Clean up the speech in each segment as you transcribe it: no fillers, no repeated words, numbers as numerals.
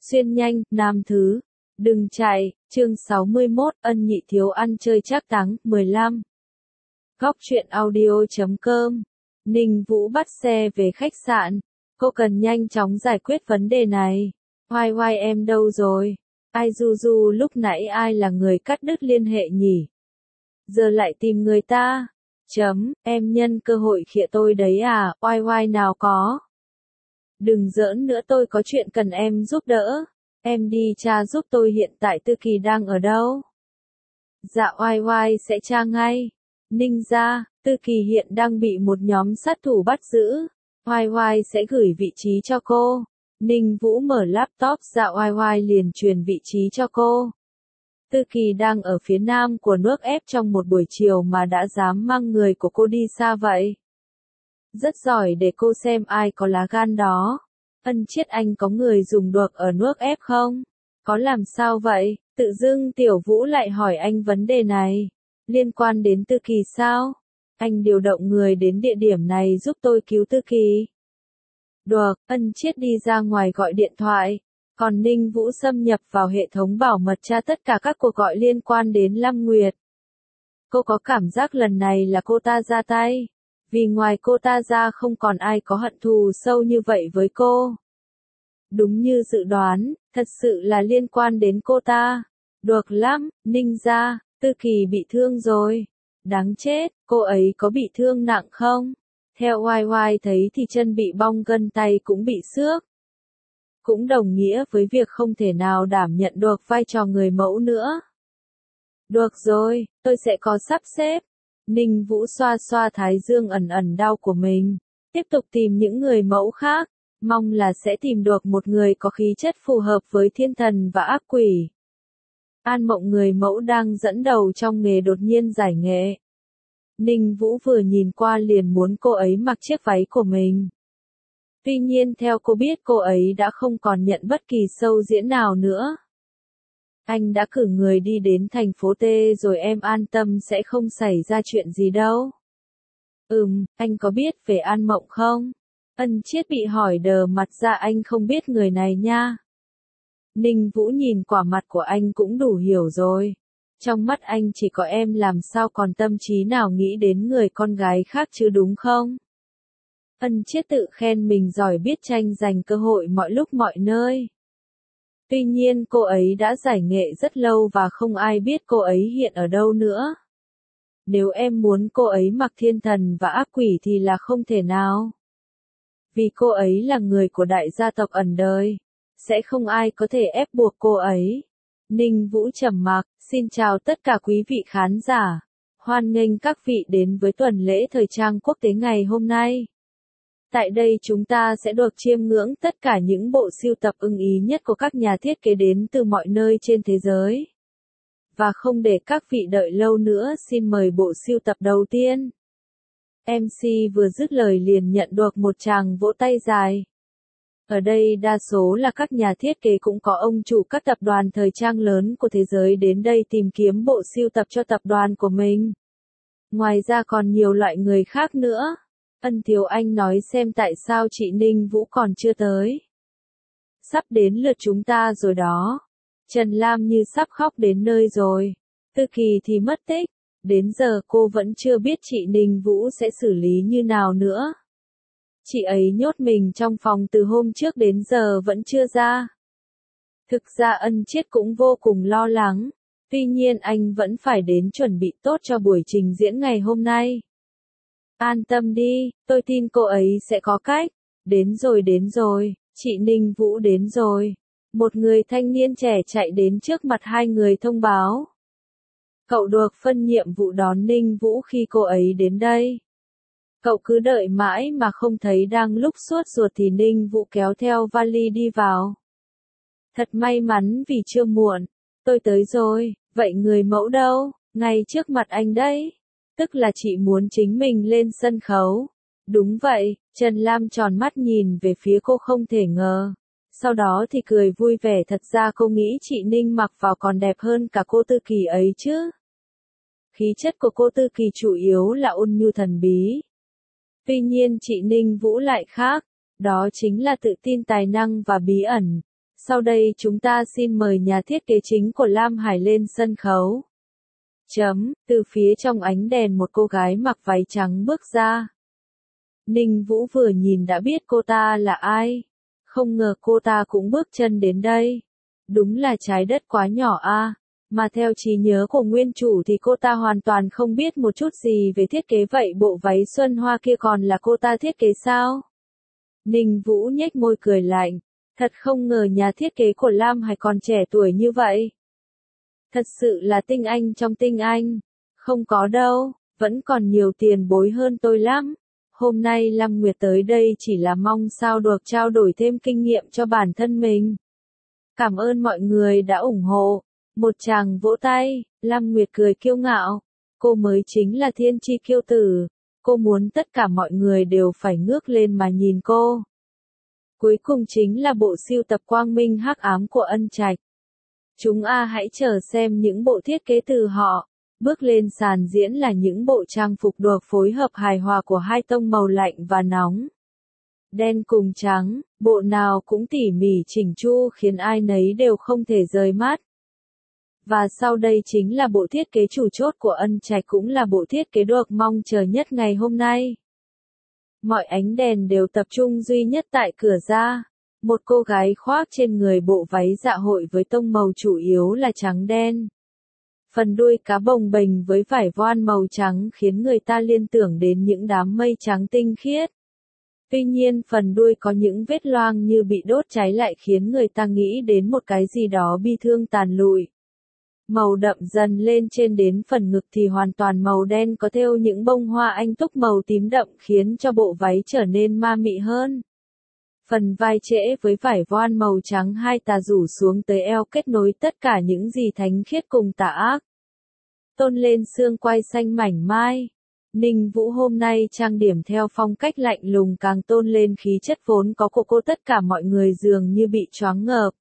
Xuyên nhanh, nam thứ. Đừng chạy, chương 61, ân nhị thiếu ăn chơi trác táng, 15. Góc truyện audio.com. Ninh Vũ bắt xe về khách sạn. Cô cần nhanh chóng giải quyết vấn đề này. Hoài hoài em đâu rồi? Ai du du lúc nãy ai là người cắt đứt liên hệ nhỉ? Giờ lại tìm người ta. Em nhân cơ hội khịa tôi đấy à, oai oai nào có. Đừng giỡn nữa, tôi có chuyện cần em giúp đỡ. Em đi tra giúp tôi hiện tại Tư Kỳ đang ở đâu. Dạ oai oai sẽ tra ngay. Ninh ra, Tư Kỳ hiện đang bị một nhóm sát thủ bắt giữ. Oai oai sẽ gửi vị trí cho cô. Ninh Vũ mở laptop ra, oai oai liền truyền vị trí cho cô. Tư Kỳ đang ở phía nam của nước ép trong một buổi chiều mà đã dám mang người của cô đi xa vậy. Rất giỏi, để cô xem ai có lá gan đó. Ân Chiết, anh có người dùng đuộc ở nước ép không? Có làm sao vậy? Tự dưng Tiểu Vũ lại hỏi anh vấn đề này. Liên quan đến Tư Kỳ sao? Anh điều động người đến địa điểm này giúp tôi cứu Tư Kỳ. Được, Ân Chiết đi ra ngoài gọi điện thoại. Còn Ninh Vũ xâm nhập vào hệ thống bảo mật tra tất cả các cuộc gọi liên quan đến Lam Nguyệt. Cô có cảm giác lần này là cô ta ra tay. Vì ngoài cô ta ra không còn ai có hận thù sâu như vậy với cô. Đúng như dự đoán, thật sự là liên quan đến cô ta. Được lắm, Ninh ra, Tư Kỳ bị thương rồi. Đáng chết, cô ấy có bị thương nặng không? Theo oai oai thấy thì chân bị bong gân, tay cũng bị xước. Cũng đồng nghĩa với việc không thể nào đảm nhận được vai trò người mẫu nữa. Được rồi, tôi sẽ có sắp xếp. Ninh Vũ xoa xoa thái dương ẩn ẩn đau của mình. Tiếp tục tìm những người mẫu khác. Mong là sẽ tìm được một người có khí chất phù hợp với thiên thần và ác quỷ. An Mộng, người mẫu đang dẫn đầu trong nghề, đột nhiên giải nghệ. Ninh Vũ vừa nhìn qua liền muốn cô ấy mặc chiếc váy của mình. Tuy nhiên theo cô biết cô ấy đã không còn nhận bất kỳ show diễn nào nữa. Anh đã cử người đi đến thành phố T rồi, em an tâm, sẽ không xảy ra chuyện gì đâu. Anh có biết về An Mộng không? Ân Chiết bị hỏi đờ mặt ra, anh không biết người này nha. Ninh Vũ nhìn quả mặt của anh cũng đủ hiểu rồi. Trong mắt anh chỉ có em, làm sao còn tâm trí nào nghĩ đến người con gái khác chứ, đúng không? Ân Chiết tự khen mình giỏi, biết tranh giành cơ hội mọi lúc mọi nơi. Tuy nhiên cô ấy đã giải nghệ rất lâu và không ai biết cô ấy hiện ở đâu nữa. Nếu em muốn cô ấy mặc thiên thần và ác quỷ thì là không thể nào. Vì cô ấy là người của đại gia tộc ẩn đời. Sẽ không ai có thể ép buộc cô ấy. Ninh Vũ trầm mặc, xin chào tất cả quý vị khán giả. Hoan nghênh các vị đến với tuần lễ thời trang quốc tế ngày hôm nay. Tại đây chúng ta sẽ được chiêm ngưỡng tất cả những bộ sưu tập ưng ý nhất của các nhà thiết kế đến từ mọi nơi trên thế giới. Và không để các vị đợi lâu nữa, xin mời bộ sưu tập đầu tiên. MC vừa dứt lời liền nhận được một tràng vỗ tay dài. Ở đây đa số là các nhà thiết kế, cũng có ông chủ các tập đoàn thời trang lớn của thế giới đến đây tìm kiếm bộ sưu tập cho tập đoàn của mình. Ngoài ra còn nhiều loại người khác nữa. Ân thiếu, anh nói xem tại sao chị Ninh Vũ còn chưa tới. Sắp đến lượt chúng ta rồi đó. Trần Lam như sắp khóc đến nơi rồi. Tư Kỳ thì mất tích. Đến giờ cô vẫn chưa biết chị Ninh Vũ sẽ xử lý như nào nữa. Chị ấy nhốt mình trong phòng từ hôm trước đến giờ vẫn chưa ra. Thực ra Ân Chiết cũng vô cùng lo lắng. Tuy nhiên anh vẫn phải đến chuẩn bị tốt cho buổi trình diễn ngày hôm nay. An tâm đi, tôi tin cô ấy sẽ có cách. Đến rồi, chị Ninh Vũ đến rồi. Một người thanh niên trẻ chạy đến trước mặt hai người thông báo. Cậu được phân nhiệm vụ đón Ninh Vũ khi cô ấy đến đây. Cậu cứ đợi mãi mà không thấy, đang lúc sốt ruột thì Ninh Vũ kéo theo vali đi vào. Thật may mắn vì chưa muộn. Tôi tới rồi, vậy người mẫu đâu? Ngay trước mặt anh đấy. Tức là chị muốn chính mình lên sân khấu. Đúng vậy, Trần Lam tròn mắt nhìn về phía cô không thể ngờ. Sau đó thì cười vui vẻ, thật ra cô nghĩ chị Ninh mặc vào còn đẹp hơn cả cô Tư Kỳ ấy chứ. Khí chất của cô Tư Kỳ chủ yếu là ôn nhu thần bí. Tuy nhiên chị Ninh Vũ lại khác. Đó chính là tự tin, tài năng và bí ẩn. Sau đây chúng ta xin mời nhà thiết kế chính của Lam Hải lên sân khấu. Từ phía trong ánh đèn một cô gái mặc váy trắng bước ra. Ninh Vũ vừa nhìn đã biết cô ta là ai. Không ngờ cô ta cũng bước chân đến đây. Đúng là trái đất quá nhỏ a. Mà theo trí nhớ của nguyên chủ thì cô ta hoàn toàn không biết một chút gì về thiết kế vậy bộ váy xuân hoa kia còn là cô ta thiết kế sao? Ninh Vũ nhếch môi cười lạnh. Thật không ngờ nhà thiết kế của Lam Hải còn trẻ tuổi như vậy. Thật sự là tinh anh trong tinh anh. Không có đâu, vẫn còn nhiều tiền bối hơn tôi lắm. Hôm nay Lam Nguyệt tới đây chỉ là mong sao được trao đổi thêm kinh nghiệm cho bản thân mình. Cảm ơn mọi người đã ủng hộ. Một tràng vỗ tay, Lam Nguyệt cười kiêu ngạo. Cô mới chính là thiên chi kiêu tử. Cô muốn tất cả mọi người đều phải ngước lên mà nhìn cô. Cuối cùng chính là bộ sưu tập Quang Minh Hắc Ám của Ân Trạch. Chúng hãy chờ xem những bộ thiết kế từ họ. Bước lên sàn diễn là những bộ trang phục được phối hợp hài hòa của hai tông màu lạnh và nóng. Đen cùng trắng, bộ nào cũng tỉ mỉ chỉnh chu khiến ai nấy đều không thể rời mắt. Và sau đây chính là bộ thiết kế chủ chốt của Ân Trạch cũng là bộ thiết kế được mong chờ nhất ngày hôm nay. Mọi ánh đèn đều tập trung duy nhất tại cửa ra. Một cô gái khoác trên người bộ váy dạ hội với tông màu chủ yếu là trắng đen. Phần đuôi cá bồng bềnh với vải voan màu trắng khiến người ta liên tưởng đến những đám mây trắng tinh khiết. Tuy nhiên phần đuôi có những vết loang như bị đốt cháy lại khiến người ta nghĩ đến một cái gì đó bi thương tàn lụi. Màu đậm dần lên trên đến phần ngực thì hoàn toàn màu đen có thêu những bông hoa anh túc màu tím đậm khiến cho bộ váy trở nên ma mị hơn. Phần vai trễ với vải voan màu trắng hai tà rủ xuống tới eo kết nối tất cả những gì thánh khiết cùng tà ác. Tôn lên xương quai xanh mảnh mai. Ninh Vũ hôm nay trang điểm theo phong cách lạnh lùng càng tôn lên khí chất vốn có của cô tất cả mọi người dường như bị choáng ngợp.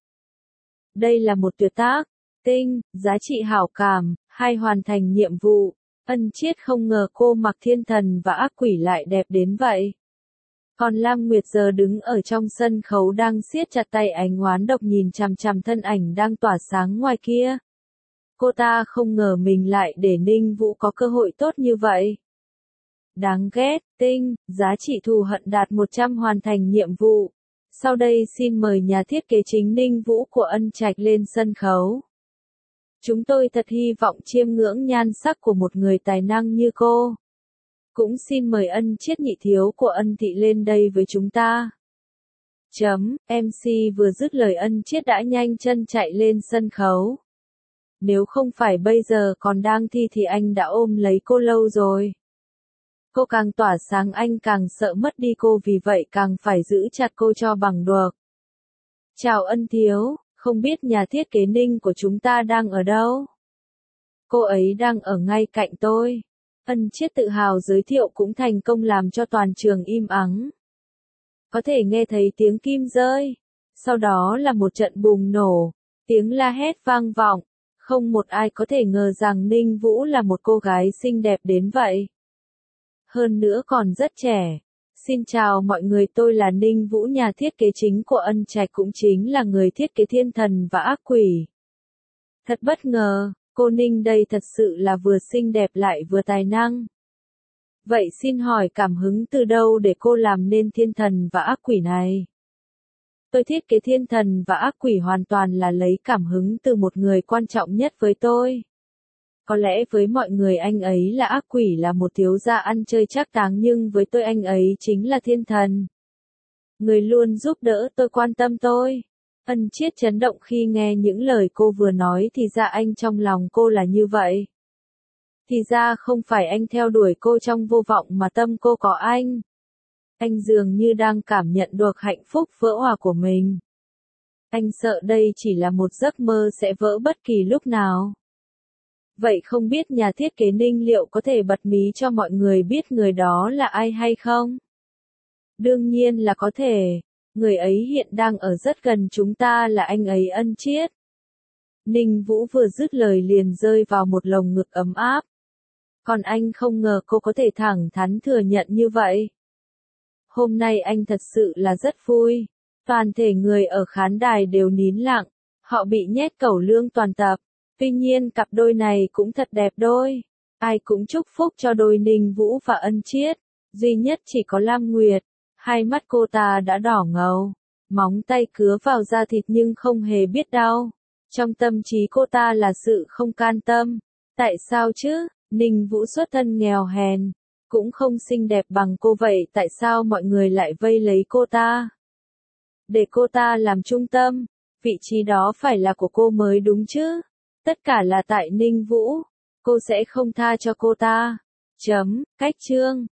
Đây là một tuyệt tác. Tinh, giá trị hảo cảm, hay hoàn thành nhiệm vụ. Ân Chiết không ngờ cô mặc thiên thần và ác quỷ lại đẹp đến vậy. Còn Lam Nguyệt giờ đứng ở trong sân khấu đang siết chặt tay ánh oán độc nhìn chằm chằm thân ảnh đang tỏa sáng ngoài kia. Cô ta không ngờ mình lại để Ninh Vũ có cơ hội tốt như vậy. Đáng ghét, Tinh, giá trị thù hận đạt 100 hoàn thành nhiệm vụ. Sau đây xin mời nhà thiết kế chính Ninh Vũ của Ân Trạch lên sân khấu. Chúng tôi thật hy vọng chiêm ngưỡng nhan sắc của một người tài năng như cô. Cũng xin mời Ân Chiết nhị thiếu của Ân Thị lên đây với chúng ta. MC vừa dứt lời Ân Chiết đã nhanh chân chạy lên sân khấu. Nếu không phải bây giờ còn đang thi thì anh đã ôm lấy cô lâu rồi. Cô càng tỏa sáng anh càng sợ mất đi cô vì vậy càng phải giữ chặt cô cho bằng được. Chào Ân thiếu. Không biết nhà thiết kế Ninh của chúng ta đang ở đâu? Cô ấy đang ở ngay cạnh tôi. Ân Chiết tự hào giới thiệu cũng thành công làm cho toàn trường im ắng. Có thể nghe thấy tiếng kim rơi. Sau đó là một trận bùng nổ. Tiếng la hét vang vọng. Không một ai có thể ngờ rằng Ninh Vũ là một cô gái xinh đẹp đến vậy. Hơn nữa còn rất trẻ. Xin chào mọi người, tôi là Ninh Vũ, nhà thiết kế chính của Ân Trạch cũng chính là người thiết kế thiên thần và ác quỷ. Thật bất ngờ, cô Ninh đây thật sự là vừa xinh đẹp lại vừa tài năng. Vậy xin hỏi cảm hứng từ đâu để cô làm nên thiên thần và ác quỷ này? Tôi thiết kế thiên thần và ác quỷ hoàn toàn là lấy cảm hứng từ một người quan trọng nhất với tôi. Có lẽ với mọi người anh ấy là ác quỷ, là một thiếu gia ăn chơi trác táng, nhưng với tôi anh ấy chính là thiên thần. Người luôn giúp đỡ tôi, quan tâm tôi. Ân Chiết chấn động khi nghe những lời cô vừa nói, thì ra anh trong lòng cô là như vậy. Thì ra không phải anh theo đuổi cô trong vô vọng mà tâm cô có anh. Anh dường như đang cảm nhận được hạnh phúc vỡ òa của mình. Anh sợ đây chỉ là một giấc mơ sẽ vỡ bất kỳ lúc nào. Vậy không biết nhà thiết kế Ninh liệu có thể bật mí cho mọi người biết người đó là ai hay không? Đương nhiên là có thể. Người ấy hiện đang ở rất gần chúng ta, là anh ấy Ân Chiết. Ninh Vũ vừa dứt lời liền rơi vào một lồng ngực ấm áp. Còn anh không ngờ cô có thể thẳng thắn thừa nhận như vậy. Hôm nay anh thật sự là rất vui. Toàn thể người ở khán đài đều nín lặng, họ bị nhét cẩu lương toàn tập. Tuy nhiên cặp đôi này cũng thật đẹp đôi. Ai cũng chúc phúc cho đôi Ninh Vũ và Ân Chiết. Duy nhất chỉ có Lam Nguyệt, hai mắt cô ta đã đỏ ngầu, móng tay cứa vào da thịt nhưng không hề biết đau. Trong tâm trí cô ta là sự không can tâm. Tại sao chứ? Ninh Vũ xuất thân nghèo hèn, cũng không xinh đẹp bằng cô vậy, tại sao mọi người lại vây lấy cô ta? Để cô ta làm trung tâm, vị trí đó phải là của cô mới đúng chứ. Tất cả là tại Ninh Vũ, cô sẽ không tha cho cô ta. Chấm, cách chương.